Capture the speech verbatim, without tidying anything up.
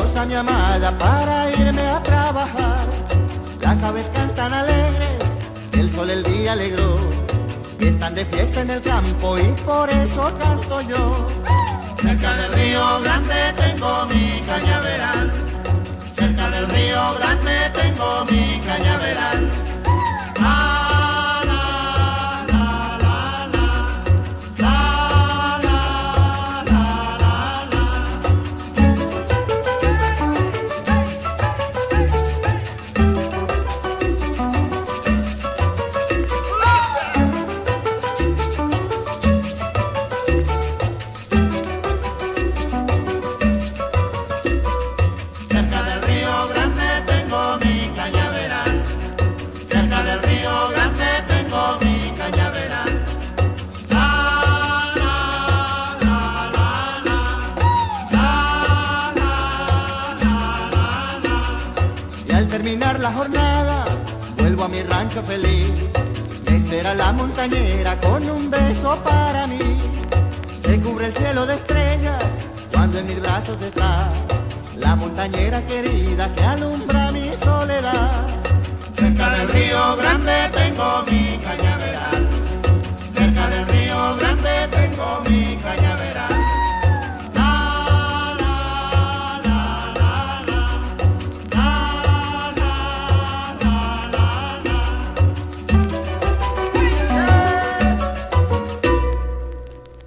adiós a mi amada para irme a trabajar. Las aves cantan alegres, el sol el día alegró. Están de fiesta en el campo y por eso canto yo. Cerca del río Grande tengo mi cañaveral. Cerca del río Grande tengo mi cañaveral. La, la, la, la, la, la, la, la, la, la. Cerca del río Grande tengo mi cañaveral. Cerca del río Grande tengo mi cañaveral. La, la, la, la, la, la, la, la, la, la. Y al terminar la jornada, vuelvo a mi rancho feliz. Me espera la montañera con un beso para mí. Se cubre el cielo de estrellas cuando en mis brazos está la montañera querida que alumbra mi soledad. Cerca del río Grande tengo mi